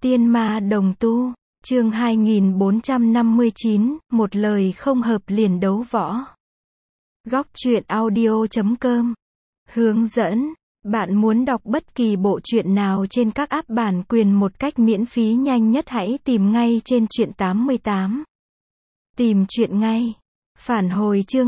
Tiên ma đồng tu, chương 2459, một lời không hợp liền đấu võ. Góc truyện audio.com hướng dẫn, bạn muốn đọc bất kỳ bộ truyện nào trên các app bản quyền một cách miễn phí nhanh nhất hãy tìm ngay trên truyện 88. Tìm truyện ngay. Phản hồi chương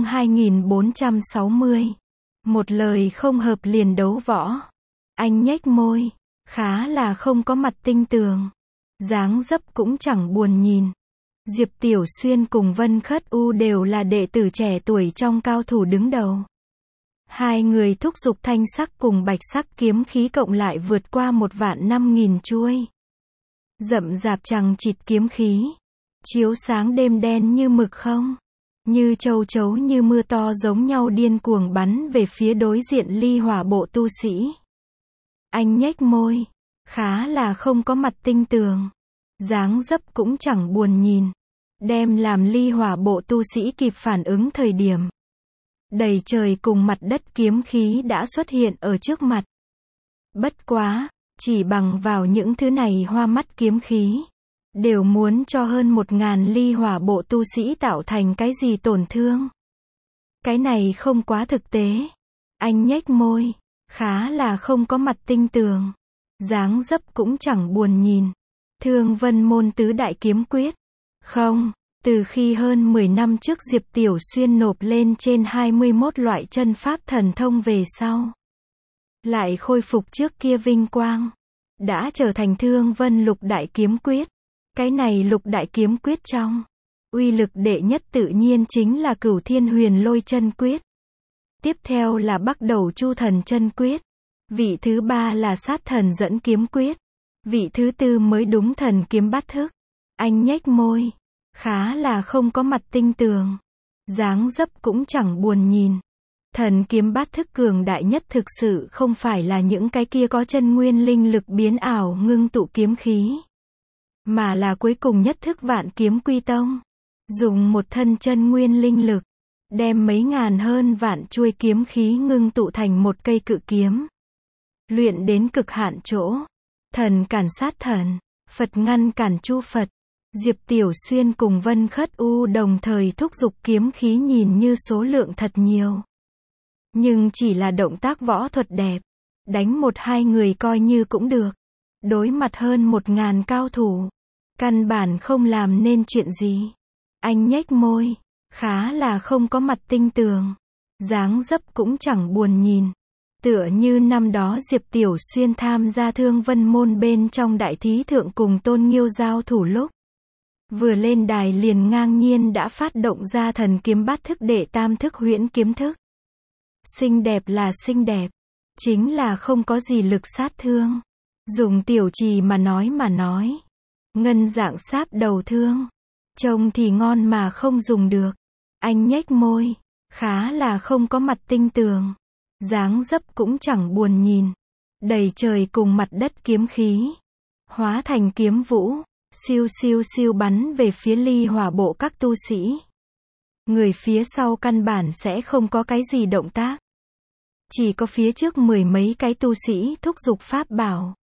2460. Một lời không hợp liền đấu võ. Anh nhếch môi, khá là không có mặt tinh tường. Dáng dấp cũng chẳng buồn nhìn. Diệp Tiểu Xuyên cùng Vân Khất U đều là đệ tử trẻ tuổi trong cao thủ đứng đầu. Hai người thúc giục thanh sắc cùng bạch sắc kiếm khí cộng lại vượt qua 1.500.000 chuôi. Rậm rạp chằng chịt kiếm khí, chiếu sáng đêm đen như mực không, như châu chấu như mưa to giống nhau điên cuồng bắn về phía đối diện ly hỏa bộ tu sĩ. Anh nhếch môi, khá là không có mặt tinh tường. Dáng dấp cũng chẳng buồn nhìn. Đem làm ly hỏa bộ tu sĩ kịp phản ứng thời điểm. Đầy trời cùng mặt đất kiếm khí đã xuất hiện ở trước mặt. Bất quá, chỉ bằng vào những thứ này hoa mắt kiếm khí, đều muốn cho hơn 1.000 ly hỏa bộ tu sĩ tạo thành cái gì tổn thương. Cái này không quá thực tế. Anh nhếch môi, khá là không có mặt tinh tường. Dáng dấp cũng chẳng buồn nhìn. Thương Vân môn tứ đại kiếm quyết. Không, từ khi hơn 10 năm trước Diệp Tiểu Xuyên nộp lên trên 21 loại chân pháp thần thông về sau. Lại khôi phục trước kia vinh quang. Đã trở thành Thương Vân lục đại kiếm quyết. Cái này lục đại kiếm quyết trong. Uy lực đệ nhất tự nhiên chính là Cửu Thiên Huyền Lôi chân quyết. Tiếp theo là Bắc Đầu Chu Thần chân quyết. Vị thứ ba là Sát Thần dẫn kiếm quyết. Vị thứ tư mới đúng Thần kiếm bát thức. Anh nhếch môi, khá là không có mặt tinh tường. Dáng dấp cũng chẳng buồn nhìn. Thần kiếm bát thức cường đại nhất thực sự không phải là những cái kia có chân nguyên linh lực biến ảo ngưng tụ kiếm khí. Mà là cuối cùng nhất thức Vạn Kiếm Quy Tông. Dùng một thân chân nguyên linh lực. Đem mấy ngàn hơn vạn chuôi kiếm khí ngưng tụ thành một cây cự kiếm. Luyện đến cực hạn chỗ. Thần cản sát thần, Phật ngăn cản chu Phật. Diệp Tiểu Xuyên cùng Vân Khất U đồng thời thúc giục kiếm khí nhìn như số lượng thật nhiều. Nhưng chỉ là động tác võ thuật đẹp. Đánh 1-2 người coi như cũng được. Đối mặt hơn 1.000 cao thủ. Căn bản không làm nên chuyện gì. Anh nhếch môi, khá là không có mặt tinh tường. Dáng dấp cũng chẳng buồn nhìn. Tựa như năm đó Diệp Tiểu Xuyên tham gia Thương Vân môn bên trong đại thí thượng cùng Tôn Nghiêu giao thủ lúc. Vừa lên đài liền ngang nhiên đã phát động ra thần kiếm bát thức đệ tam thức huyễn kiếm thức. Xinh đẹp là xinh đẹp. Chính là không có gì lực sát thương. Dùng tiểu trì mà nói. Ngân dạng sáp đầu thương. Trông thì ngon mà không dùng được. Anh nhếch môi. Khá là không có mặt tinh tường. Dáng dấp cũng chẳng buồn nhìn. Đầy trời cùng mặt đất kiếm khí. Hóa thành kiếm vũ. Siêu siêu siêu bắn về phía ly hỏa bộ các tu sĩ. Người phía sau căn bản sẽ không có cái gì động tác. Chỉ có phía trước 10 mấy cái tu sĩ thúc giục pháp bảo.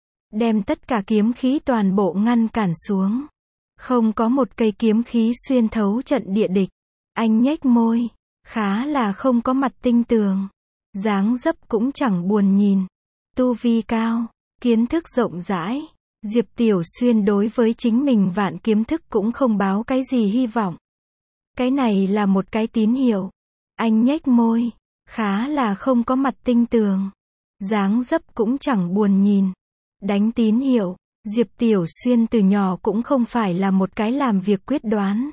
Đem tất cả kiếm khí toàn bộ ngăn cản xuống. Không có một cây kiếm khí xuyên thấu trận địa địch. Anh nhếch môi. Khá là không có mặt tinh tường. Dáng dấp cũng chẳng buồn nhìn. Tu vi cao. Kiến thức rộng rãi. Diệp Tiểu Xuyên đối với chính mình vạn kiếm thức cũng không báo cái gì hy vọng. Cái này là một cái tín hiệu. Anh nhếch môi. Khá là không có mặt tinh tường. Dáng dấp cũng chẳng buồn nhìn. Đánh tín hiệu. Diệp Tiểu Xuyên từ nhỏ cũng không phải là một cái làm việc quyết đoán.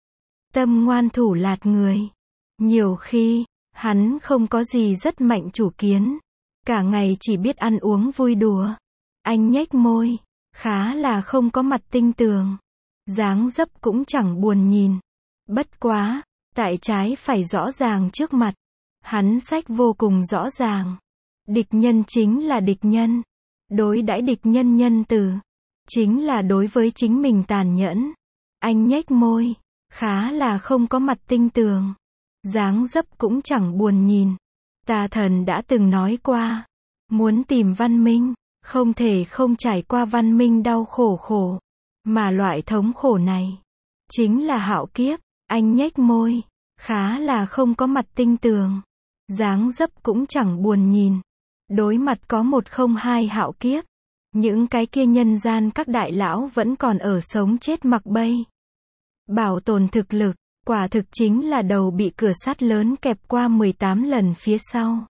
Tâm ngoan thủ lạt người. Nhiều khi, hắn không có gì rất mạnh chủ kiến. Cả ngày chỉ biết ăn uống vui đùa. Anh nhếch môi. Khá là không có mặt tinh tường. Dáng dấp cũng chẳng buồn nhìn. Bất quá, tại trái phải rõ ràng trước mặt. Hắn sách vô cùng rõ ràng. Địch nhân chính là địch nhân. Đối đãi địch nhân nhân từ. Chính là đối với chính mình tàn nhẫn. Anh nhếch môi. Khá là không có mặt tinh tường. Dáng dấp cũng chẳng buồn nhìn. Tà thần đã từng nói qua. Muốn tìm văn minh. không thể không trải qua văn minh đau khổ. Mà loại thống khổ này chính là hạo kiếp. Anh nhếch môi, khá là không có mặt tinh tường. Dáng dấp cũng chẳng buồn nhìn. Đối mặt có 102 hạo kiếp. Những cái kia nhân gian các đại lão vẫn còn ở sống chết mặc bay. Bảo tồn thực lực, quả thực chính là đầu bị cửa sắt lớn kẹp qua 18 lần phía sau.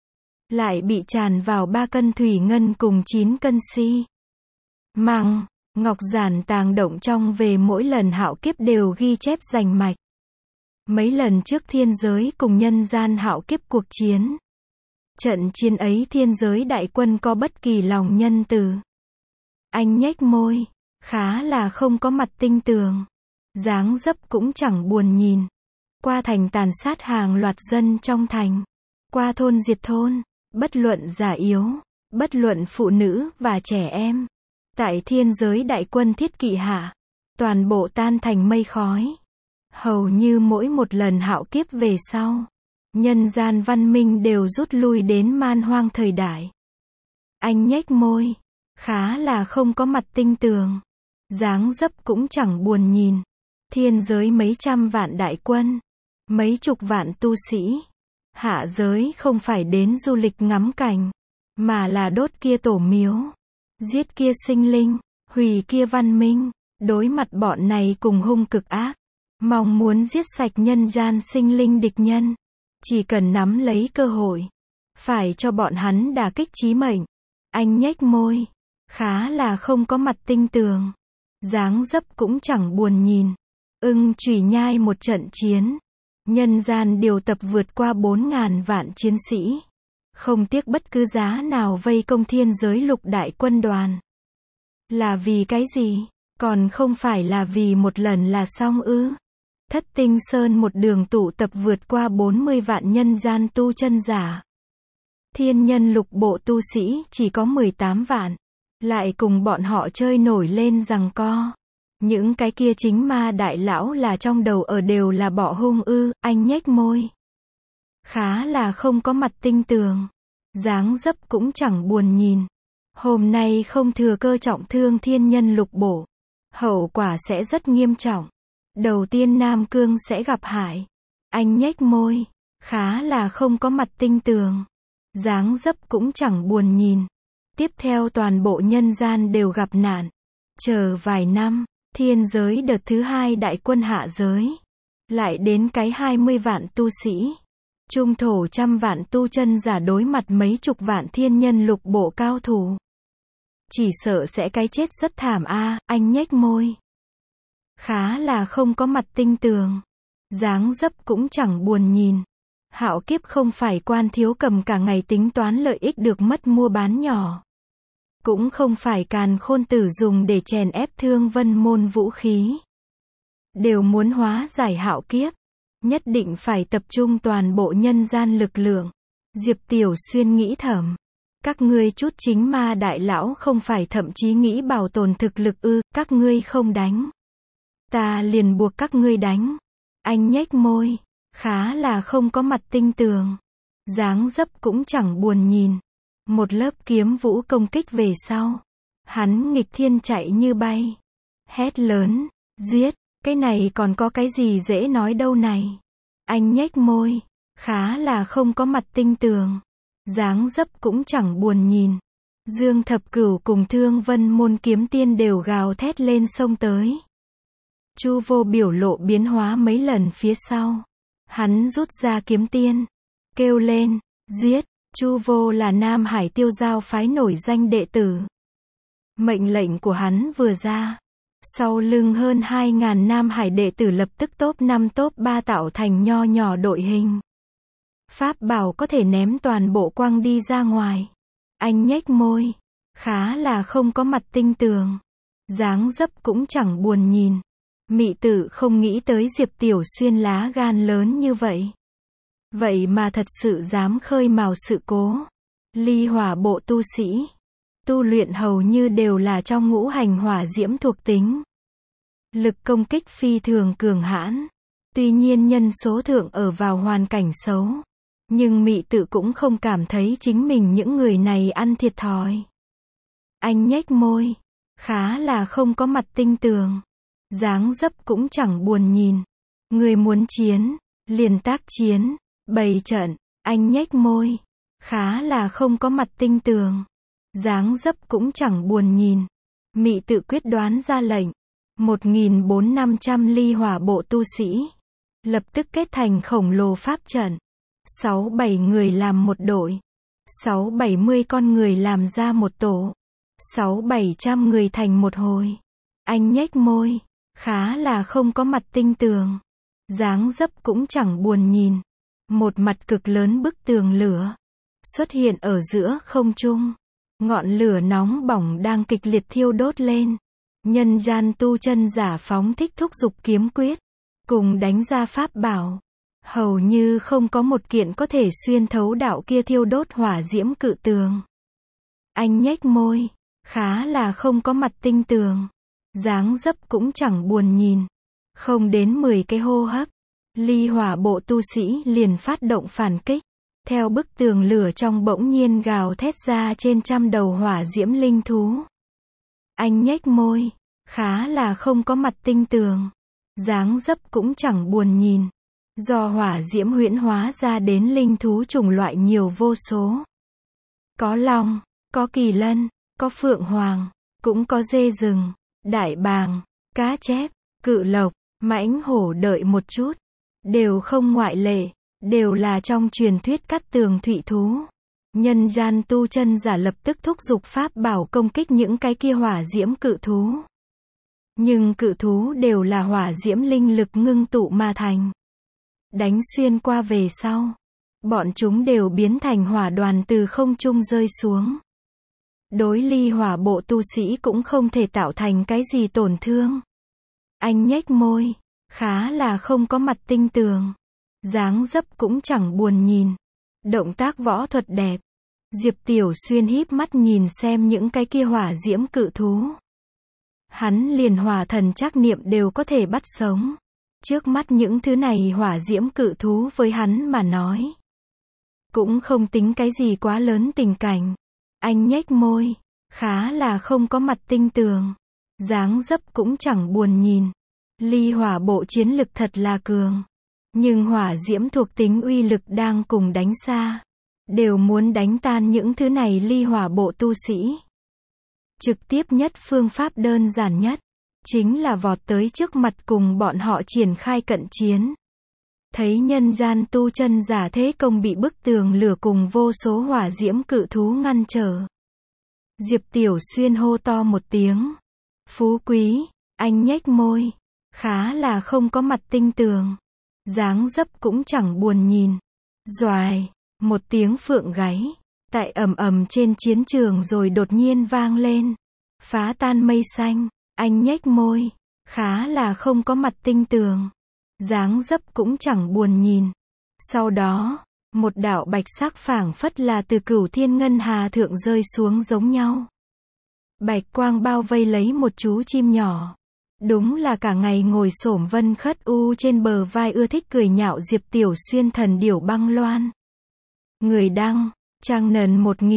Lại bị tràn vào 3 cân thủy ngân cùng 9 cân xi măng. Ngọc giản tàng động trong về mỗi lần hạo kiếp đều ghi chép rành mạch. Mấy lần trước thiên giới cùng nhân gian hạo kiếp cuộc chiến. Trận chiến ấy thiên giới đại quân có bất kỳ lòng nhân từ. Anh nhếch môi, khá là không có mặt tinh tường. Dáng dấp cũng chẳng buồn nhìn. Qua thành tàn sát hàng loạt dân trong thành. Qua thôn diệt thôn, bất luận già yếu, bất luận phụ nữ và trẻ em. Tại thiên giới đại quân thiết kỵ hạ, toàn bộ tan thành mây khói. Hầu như mỗi một lần hạo kiếp về sau, nhân gian văn minh đều rút lui đến man hoang thời đại. Anh nhếch môi, khá là không có mặt tinh tường. Dáng dấp cũng chẳng buồn nhìn. Thiên giới mấy trăm vạn đại quân, mấy chục vạn tu sĩ. Hạ giới không phải đến du lịch ngắm cảnh, mà là đốt kia tổ miếu, giết kia sinh linh, hủy kia văn minh. Đối mặt bọn này cùng hung cực ác, mong muốn giết sạch nhân gian sinh linh địch nhân. Chỉ cần nắm lấy cơ hội, phải cho bọn hắn đả kích chí mệnh. Anh nhếch môi, khá là không có mặt tinh tường. Dáng dấp cũng chẳng buồn nhìn. Ưng chủy nhai một trận chiến. Nhân gian điều tập vượt qua 4.000 vạn chiến sĩ. Không tiếc bất cứ giá nào vây công thiên giới lục đại quân đoàn. Là vì cái gì? Còn không phải là vì một lần là xong ư? Thất tinh sơn một đường tụ tập vượt qua 40 vạn nhân gian tu chân giả. Thiên nhân lục bộ tu sĩ chỉ có 18 vạn. Lại cùng bọn họ chơi nổi lên giằng co. Những cái kia chính ma đại lão là trong đầu ở đều là bọ hung ư. Anh nhếch môi, khá là không có mặt tinh tường. Dáng dấp cũng chẳng buồn nhìn. Hôm nay không thừa cơ trọng thương thiên nhân lục bộ, hậu quả sẽ rất nghiêm trọng. Đầu tiên Nam Cương sẽ gặp hại. Anh nhếch môi, khá là không có mặt tinh tường. Dáng dấp cũng chẳng buồn nhìn. Tiếp theo toàn bộ nhân gian đều gặp nạn. Chờ vài năm, thiên giới đợt thứ 2 đại quân hạ giới. Lại đến cái 20 vạn tu sĩ. Trung thổ trăm vạn tu chân giả đối mặt mấy chục vạn thiên nhân lục bộ cao thủ. Chỉ sợ sẽ cái chết rất thảm a. Anh nhếch môi, khá là không có mặt tinh tường. Dáng dấp cũng chẳng buồn nhìn. Hạo kiếp không phải quan thiếu cầm cả ngày tính toán lợi ích được mất mua bán nhỏ. Cũng không phải càn khôn tử dùng để chèn ép thương vân môn vũ khí. Đều muốn hóa giải hạo kiếp. Nhất định phải tập trung toàn bộ nhân gian lực lượng. Diệp Tiểu Xuyên nghĩ thầm. Các ngươi chút chính ma đại lão không phải thậm chí nghĩ bảo tồn thực lực ư? Các ngươi không đánh, ta liền buộc các ngươi đánh. Anh nhếch môi, khá là không có mặt tinh tường. Dáng dấp cũng chẳng buồn nhìn. Một lớp kiếm vũ công kích về sau, hắn nghịch thiên chạy như bay. Hét lớn, giết, cái này còn có cái gì dễ nói đâu này. Anh nhếch môi, khá là không có mặt tinh tường. Dáng dấp cũng chẳng buồn nhìn. Dương Thập Cửu cùng Thương Vân môn kiếm tiên đều gào thét lên xông tới. Chu Vô biểu lộ biến hóa mấy lần phía sau. Hắn rút ra kiếm tiên, kêu lên, giết. Chu Vô là Nam Hải Tiêu Giao phái nổi danh đệ tử. Mệnh lệnh của hắn vừa ra, sau lưng hơn 2.000 Nam Hải đệ tử lập tức top 5 top 3 tạo thành nho nhỏ đội hình. Pháp bảo có thể ném toàn bộ quăng đi ra ngoài. Anh nhếch môi, khá là không có mặt tinh tường. Dáng dấp cũng chẳng buồn nhìn. Mị tử không nghĩ tới Diệp Tiểu Xuyên lá gan lớn như vậy. Vậy mà thật sự dám khơi mào sự cố. Ly hỏa bộ tu sĩ, tu luyện hầu như đều là trong ngũ hành hỏa diễm thuộc tính. Lực công kích phi thường cường hãn. Tuy nhiên nhân số thượng ở vào hoàn cảnh xấu. Nhưng mị tử cũng không cảm thấy chính mình những người này ăn thiệt thòi. Anh nhếch môi. Khá là không có mặt tinh tường. Dáng dấp cũng chẳng buồn nhìn. Người muốn chiến, liền tác chiến, bày trận. Anh nhếch môi. Khá là không có mặt tinh tường. Dáng dấp cũng chẳng buồn nhìn. Mị tự quyết đoán ra lệnh. 1.400-500 ly hỏa bộ tu sĩ. Lập tức kết thành khổng lồ pháp trận. 6-7 người làm một đội. 6-70 con người làm ra một tổ. 600-700 người thành một hồi. Anh nhếch môi. Khá là không có mặt tinh tường. Dáng dấp cũng chẳng buồn nhìn. Một mặt cực lớn bức tường lửa xuất hiện ở giữa không trung. Ngọn lửa nóng bỏng đang kịch liệt thiêu đốt lên. Nhân gian tu chân giả phóng thích thúc dục kiếm quyết, cùng đánh ra pháp bảo. Hầu như không có một kiện có thể xuyên thấu đạo kia thiêu đốt hỏa diễm cự tường. Anh nhếch môi. Khá là không có mặt tinh tường. Dáng dấp cũng chẳng buồn nhìn. Không đến 10 cái hô hấp, ly hỏa bộ tu sĩ liền phát động phản kích. Theo bức tường lửa trong bỗng nhiên gào thét ra trên trăm đầu hỏa diễm linh thú. Anh nhếch môi. Khá là không có mặt tinh tường. Dáng dấp cũng chẳng buồn nhìn. Do hỏa diễm huyễn hóa ra đến linh thú chủng loại nhiều vô số. Có long, có kỳ lân, có phượng hoàng, cũng có dê rừng, đại bàng, cá chép, cự lộc, mãnh hổ đợi một chút. Đều không ngoại lệ, đều là trong truyền thuyết cát tường thụy thú. Nhân gian tu chân giả lập tức thúc giục pháp bảo công kích những cái kia hỏa diễm cự thú. Nhưng cự thú đều là hỏa diễm linh lực ngưng tụ mà thành. Đánh xuyên qua về sau, bọn chúng đều biến thành hỏa đoàn từ không trung rơi xuống. Đối ly hỏa bộ tu sĩ cũng không thể tạo thành cái gì tổn thương. Anh nhếch môi. Khá là không có mặt tinh tường. Dáng dấp cũng chẳng buồn nhìn. Động tác võ thuật đẹp. Diệp Tiểu Xuyên híp mắt nhìn xem những cái kia hỏa diễm cự thú. Hắn liền hỏa thần trắc niệm đều có thể bắt sống. Trước mắt những thứ này hỏa diễm cự thú với hắn mà nói, cũng không tính cái gì quá lớn tình cảnh. Anh nhếch môi. Khá là không có mặt tinh tường. Dáng dấp cũng chẳng buồn nhìn. Ly hỏa bộ chiến lực thật là cường. Nhưng hỏa diễm thuộc tính uy lực đang cùng đánh xa. Đều muốn đánh tan những thứ này ly hỏa bộ tu sĩ. Trực tiếp nhất phương pháp đơn giản nhất, chính là vọt tới trước mặt cùng bọn họ triển khai cận chiến. Thấy nhân gian tu chân giả thế công bị bức tường lửa cùng vô số hỏa diễm cự thú ngăn trở. Diệp Tiểu Xuyên hô to một tiếng. Phú quý. Anh nhếch môi. Khá là không có mặt tinh tường. Dáng dấp cũng chẳng buồn nhìn. Doài. Một tiếng phượng gáy. Tại ầm ầm trên chiến trường rồi đột nhiên vang lên. Phá tan mây xanh. Anh nhếch môi. Khá là không có mặt tinh tường. Dáng dấp cũng chẳng buồn nhìn. Sau đó, một đạo bạch sắc phảng phất là từ cửu thiên ngân hà thượng rơi xuống giống nhau. Bạch quang bao vây lấy một chú chim nhỏ. Đúng là cả ngày ngồi xổm Vân Khất U trên bờ vai ưa thích cười nhạo Diệp Tiểu Xuyên thần điểu băng loan. Người đăng, trang nền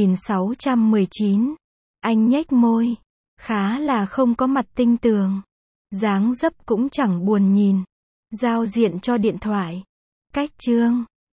1619. Anh nhếch môi. Khá là không có mặt tinh tường. Dáng dấp cũng chẳng buồn nhìn. Giao diện cho điện thoại. Cách chương.